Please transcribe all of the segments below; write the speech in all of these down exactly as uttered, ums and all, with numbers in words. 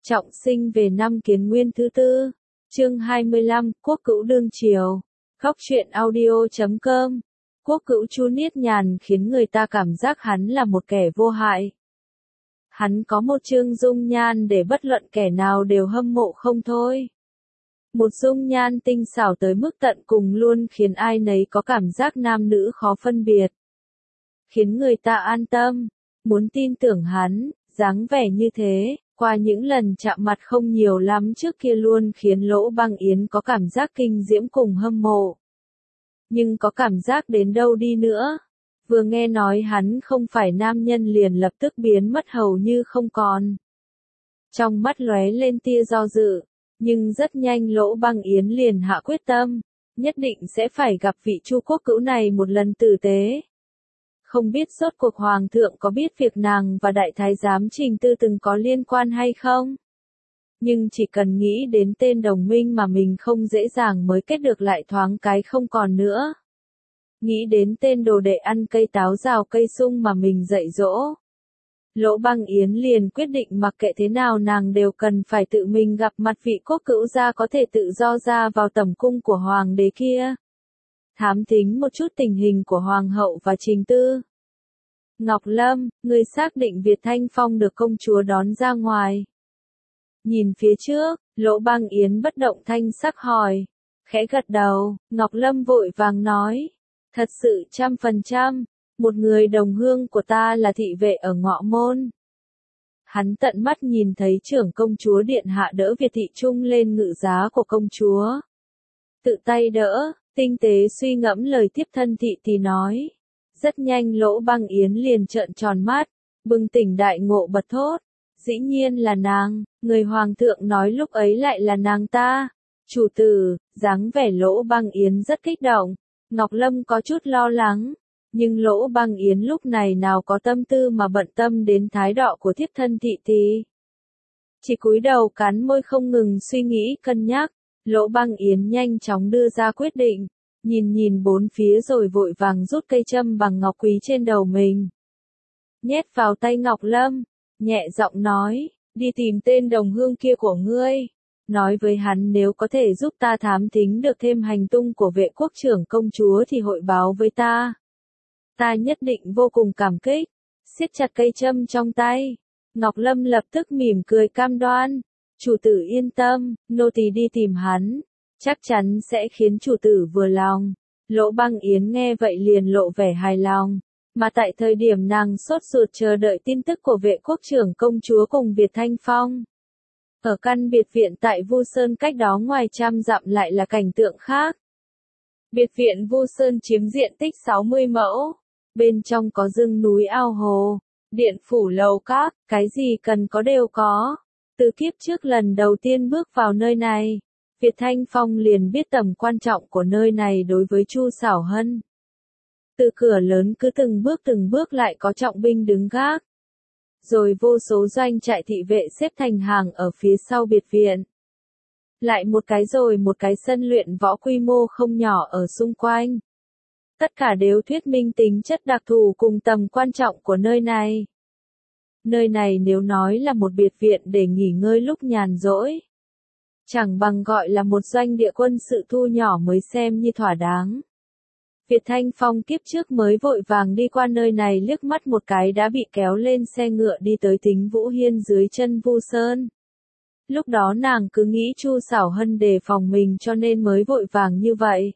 Trọng sinh về năm Kiến Nguyên thứ tư, chương hai mươi lăm, Quốc Cữu đương triều. Góc truyện audio chấm com. Quốc Cữu Chu Niết Nhàn khiến người ta cảm giác hắn là một kẻ vô hại. Hắn có một trương dung nhan để bất luận kẻ nào đều hâm mộ không thôi. Một dung nhan tinh xảo tới mức tận cùng luôn khiến ai nấy có cảm giác nam nữ khó phân biệt. Khiến người ta an tâm, muốn tin tưởng hắn, dáng vẻ như thế. Qua những lần chạm mặt không nhiều lắm trước kia luôn khiến Lỗ Băng Yến có cảm giác kinh diễm cùng hâm mộ. Nhưng có cảm giác đến đâu đi nữa, vừa nghe nói hắn không phải nam nhân liền lập tức biến mất hầu như không còn. Trong mắt lóe lên tia do dự, nhưng rất nhanh Lỗ Băng Yến liền hạ quyết tâm, nhất định sẽ phải gặp vị Chu Quốc Cữu này một lần tử tế. Không biết rốt cuộc Hoàng thượng có biết việc nàng và Đại Thái giám Trình Tư từng có liên quan hay không? Nhưng chỉ cần nghĩ đến tên đồng minh mà mình không dễ dàng mới kết được lại thoáng cái không còn nữa. Nghĩ đến tên đồ đệ ăn cây táo rào cây sung mà mình dạy dỗ. Lỗ Băng Yến liền quyết định mặc kệ thế nào nàng đều cần phải tự mình gặp mặt vị Quốc Cữu gia có thể tự do ra vào tẩm cung của Hoàng đế kia. Thám thính một chút tình hình của Hoàng hậu và Trình Tư. Ngọc Lâm, người xác định Việt Thanh Phong được công chúa đón ra ngoài. Nhìn phía trước, Lỗ Băng Yến bất động thanh sắc hỏi. Khẽ gật đầu, Ngọc Lâm vội vàng nói. Thật sự trăm phần trăm, một người đồng hương của ta là thị vệ ở Ngọ Môn. Hắn tận mắt nhìn thấy trưởng công chúa điện hạ đỡ Việt Thị Trung lên ngự giá của công chúa. Tự tay đỡ. Tinh tế suy ngẫm lời tiếp thân thị thì nói. Rất nhanh Lỗ Băng Yến liền trợn tròn mắt, bừng tỉnh đại ngộ bật thốt. Dĩ nhiên là nàng, người Hoàng thượng nói lúc ấy lại là nàng ta. Chủ tử, dáng vẻ Lỗ Băng Yến rất kích động. Ngọc Lâm có chút lo lắng. Nhưng Lỗ Băng Yến lúc này nào có tâm tư mà bận tâm đến thái độ của thiếp thân thị thì. Chỉ cúi đầu cắn môi không ngừng suy nghĩ cân nhắc. Lỗ Băng Yến nhanh chóng đưa ra quyết định, nhìn nhìn bốn phía rồi vội vàng rút cây châm bằng ngọc quý trên đầu mình. Nhét vào tay Ngọc Lâm, nhẹ giọng nói, đi tìm tên đồng hương kia của ngươi. Nói với hắn nếu có thể giúp ta thám thính được thêm hành tung của vệ quốc trưởng công chúa thì hội báo với ta. Ta nhất định vô cùng cảm kích, siết chặt cây châm trong tay. Ngọc Lâm lập tức mỉm cười cam đoan. Chủ tử yên tâm, nô tỳ đi tìm hắn, chắc chắn sẽ khiến chủ tử vừa lòng. Lỗ Băng Yến nghe vậy liền lộ vẻ hài lòng, mà tại thời điểm nàng sốt ruột chờ đợi tin tức của vệ quốc trưởng công chúa cùng Việt Thanh Phong. Ở căn biệt viện tại Vu Sơn cách đó ngoài trăm dặm lại là cảnh tượng khác. Biệt viện Vu Sơn chiếm diện tích sáu mươi mẫu, bên trong có rừng núi ao hồ, điện phủ lầu các, cái gì cần có đều có. Từ kiếp trước lần đầu tiên bước vào nơi này, Việt Thanh Phong liền biết tầm quan trọng của nơi này đối với Chu Xảo Hân. Từ cửa lớn cứ từng bước từng bước lại có trọng binh đứng gác. Rồi vô số doanh trại thị vệ xếp thành hàng ở phía sau biệt viện. Lại một cái rồi một cái sân luyện võ quy mô không nhỏ ở xung quanh. Tất cả đều thuyết minh tính chất đặc thù cùng tầm quan trọng của nơi này. Nơi này nếu nói là một biệt viện để nghỉ ngơi lúc nhàn rỗi, chẳng bằng gọi là một doanh địa quân sự thu nhỏ mới xem như thỏa đáng. Việt Thanh Phong kiếp trước mới vội vàng đi qua nơi này liếc mắt một cái đã bị kéo lên xe ngựa đi tới Thính Vũ Hiên dưới chân Vu Sơn. Lúc đó nàng cứ nghĩ Chu Xảo Hân đề phòng mình cho nên mới vội vàng như vậy.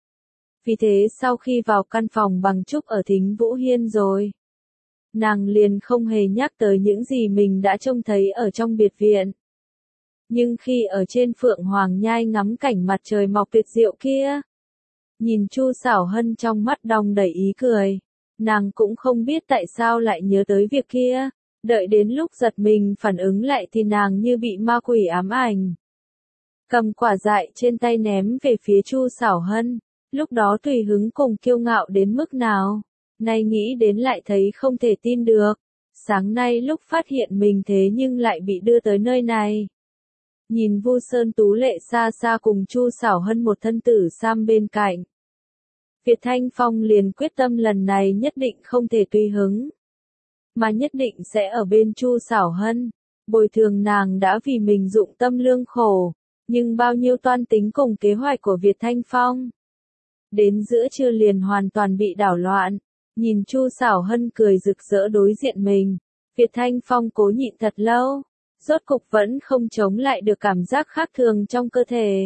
Vì thế sau khi vào căn phòng bằng trúc ở Thính Vũ Hiên rồi, nàng liền không hề nhắc tới những gì mình đã trông thấy ở trong biệt viện. Nhưng khi ở trên Phượng Hoàng Nhai ngắm cảnh mặt trời mọc tuyệt diệu kia, nhìn Chu Xảo Hân trong mắt đong đầy ý cười, nàng cũng không biết tại sao lại nhớ tới việc kia, đợi đến lúc giật mình phản ứng lại thì nàng như bị ma quỷ ám ảnh. Cầm quả dại trên tay ném về phía Chu Xảo Hân, lúc đó tùy hứng cùng kiêu ngạo đến mức nào. Nay nghĩ đến lại thấy không thể tin được. Sáng nay lúc phát hiện mình thế nhưng lại bị đưa tới nơi này. Nhìn Vu Sơn tú lệ xa xa cùng Chu Xảo Hân một thân tử sam bên cạnh. Việt Thanh Phong liền quyết tâm lần này nhất định không thể tùy hứng. Mà nhất định sẽ ở bên Chu Xảo Hân. bồi thường nàng đã vì mình dụng tâm lương khổ, nhưng bao nhiêu toan tính cùng kế hoạch của Việt Thanh Phong. Đến giữa trưa liền hoàn toàn bị đảo loạn, nhìn Chu Sảo Hân cười rực rỡ đối diện mình, Việt Thanh Phong cố nhịn thật lâu, rốt cục vẫn không chống lại được cảm giác khác thường trong cơ thể.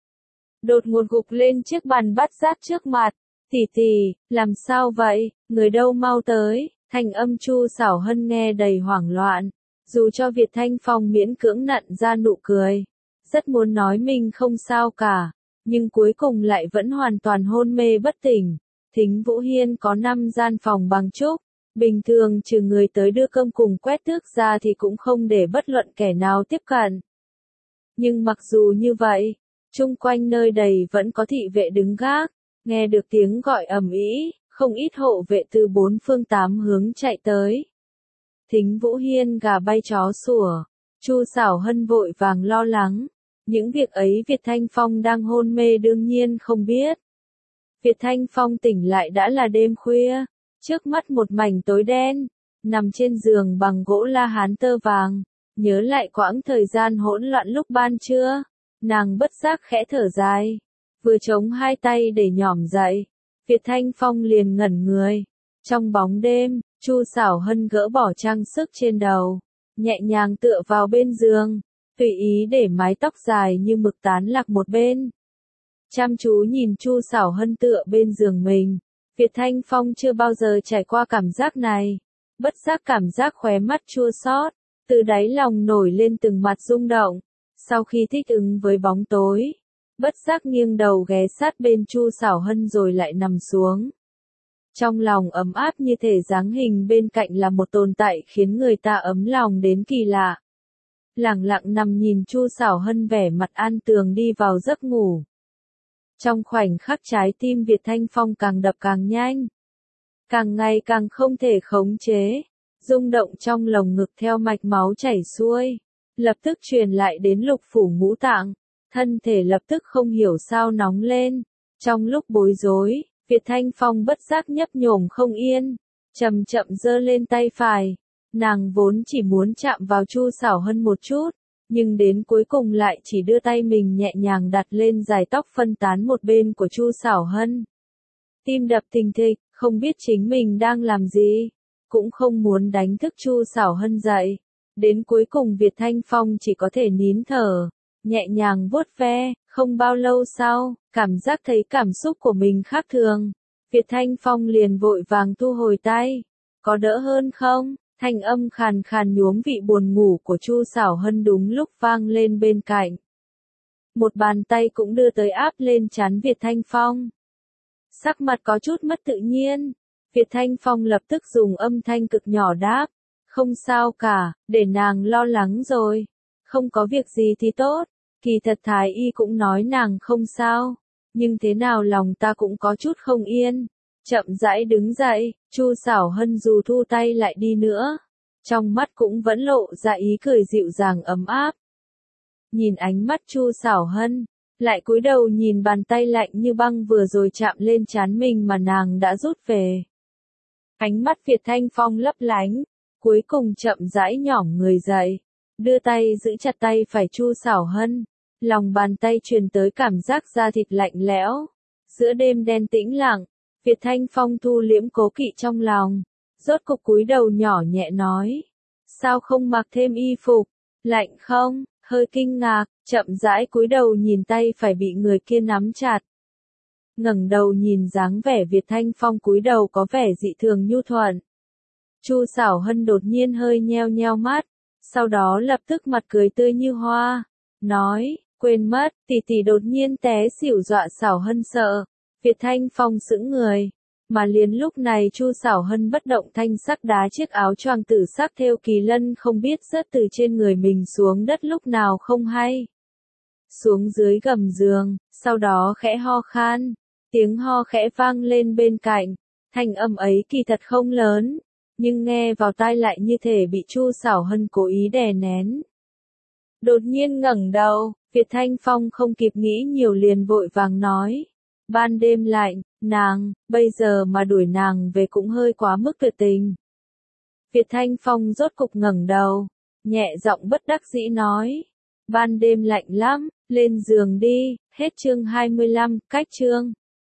Đột ngột gục lên chiếc bàn bát giác trước mặt, tỷ tỷ, làm sao vậy, người đâu mau tới, thanh âm Chu Sảo Hân nghe đầy hoảng loạn, dù cho Việt Thanh Phong miễn cưỡng nặn ra nụ cười, rất muốn nói mình không sao cả, nhưng cuối cùng lại vẫn hoàn toàn hôn mê bất tỉnh. Thính Vũ Hiên có năm gian phòng bằng trúc, bình thường trừ người tới đưa cơm cùng quét tước ra thì cũng không để bất luận kẻ nào tiếp cận. Nhưng mặc dù như vậy, chung quanh nơi đầy vẫn có thị vệ đứng gác, nghe được tiếng gọi ầm ĩ, không ít hộ vệ từ bốn phương tám hướng chạy tới. Thính Vũ Hiên gà bay chó sủa, Chu Sảo Hân vội vàng lo lắng, những việc ấy Việt Thanh Phong đang hôn mê đương nhiên không biết. Việt Thanh Phong tỉnh lại đã là đêm khuya, trước mắt một mảnh tối đen, nằm trên giường bằng gỗ la hán tơ vàng, nhớ lại quãng thời gian hỗn loạn lúc ban trưa, nàng bất giác khẽ thở dài, vừa chống hai tay để nhỏm dậy, Việt Thanh Phong liền ngẩn người. Trong bóng đêm, Chu Sảo Hân gỡ bỏ trang sức trên đầu, nhẹ nhàng tựa vào bên giường, tùy ý để mái tóc dài như mực tán lạc một bên. Chăm chú nhìn Chu Sảo Hân tựa bên giường mình, Việt Thanh Phong chưa bao giờ trải qua cảm giác này, bất giác cảm giác khóe mắt chua xót, từ đáy lòng nổi lên từng mặt rung động. Sau khi thích ứng với bóng tối, bất giác nghiêng đầu ghé sát bên Chu Sảo Hân rồi lại nằm xuống. Trong lòng ấm áp như thể dáng hình bên cạnh là một tồn tại khiến người ta ấm lòng đến kỳ lạ. Lẳng lặng nằm nhìn Chu Sảo Hân vẻ mặt an tường đi vào giấc ngủ. Trong khoảnh khắc trái tim Việt Thanh Phong càng đập càng nhanh, càng ngày càng không thể khống chế, rung động trong lồng ngực theo mạch máu chảy xuôi, lập tức truyền lại đến lục phủ ngũ tạng, thân thể lập tức không hiểu sao nóng lên. Trong lúc bối rối, Việt Thanh Phong bất giác nhấp nhổm không yên, chậm chậm giơ lên tay phải, nàng vốn chỉ muốn chạm vào Chu Sảo Hân một chút, nhưng đến cuối cùng lại chỉ đưa tay mình nhẹ nhàng đặt lên dải tóc phân tán một bên của Chu Sảo Hân. Tim đập thình thịch, không biết chính mình đang làm gì, cũng không muốn đánh thức Chu Sảo Hân dậy. Đến cuối cùng Việt Thanh Phong chỉ có thể nín thở, nhẹ nhàng vuốt ve, không bao lâu sau, cảm giác thấy cảm xúc của mình khác thường. Việt Thanh Phong liền vội vàng thu hồi tay. Có đỡ hơn không? Thanh âm khàn khàn nhuốm vị buồn ngủ của Chu Sảo Hân đúng lúc vang lên bên cạnh. Một bàn tay cũng đưa tới áp lên trán Việt Thanh Phong. Sắc mặt có chút mất tự nhiên, Việt Thanh Phong lập tức dùng âm thanh cực nhỏ đáp, không sao cả, để nàng lo lắng rồi, không có việc gì thì tốt, kỳ thật Thái Y cũng nói nàng không sao, nhưng thế nào lòng ta cũng có chút không yên. Chậm rãi đứng dậy, Chu Sảo Hân dù thu tay lại đi nữa, trong mắt cũng vẫn lộ ra ý cười dịu dàng ấm áp. Nhìn ánh mắt Chu Sảo Hân, lại cúi đầu nhìn bàn tay lạnh như băng vừa rồi chạm lên trán mình mà nàng đã rút về. Ánh mắt Việt Thanh Phong lấp lánh, cuối cùng chậm rãi nhỏm người dậy, đưa tay giữ chặt tay phải Chu Sảo Hân, lòng bàn tay truyền tới cảm giác da thịt lạnh lẽo. Giữa đêm đen tĩnh lặng, Việt Thanh Phong thu liễm cố kỵ trong lòng, rốt cục cúi đầu nhỏ nhẹ nói, sao không mặc thêm y phục, lạnh không? Hơi kinh ngạc, chậm rãi cúi đầu nhìn tay phải bị người kia nắm chặt. Ngẩng đầu nhìn dáng vẻ Việt Thanh Phong cúi đầu có vẻ dị thường nhu thuận. Chu Sảo Hân đột nhiên hơi nheo nheo mắt, sau đó lập tức mặt cười tươi như hoa, nói, quên mất, tỷ tỷ đột nhiên té xỉu dọa Sảo Hân sợ. Việt Thanh Phong sững người, mà liền lúc này Chu Sảo Hân bất động thanh sắc đá chiếc áo choàng tử sắc thêu kỳ lân không biết rớt từ trên người mình xuống đất lúc nào không hay. Xuống dưới gầm giường, sau đó khẽ ho khan, tiếng ho khẽ vang lên bên cạnh, thanh âm ấy kỳ thật không lớn, nhưng nghe vào tai lại như thể bị Chu Sảo Hân cố ý đè nén. Đột nhiên ngẩng đầu, Việt Thanh Phong không kịp nghĩ nhiều liền vội vàng nói. Ban đêm lạnh, nàng, bây giờ mà đuổi nàng về cũng hơi quá mức tuyệt tình. Việt Thanh Phong rốt cục ngẩng đầu, nhẹ giọng bất đắc dĩ nói. Ban đêm lạnh lắm, lên giường đi, hết chương hai mươi lăm, cách chương.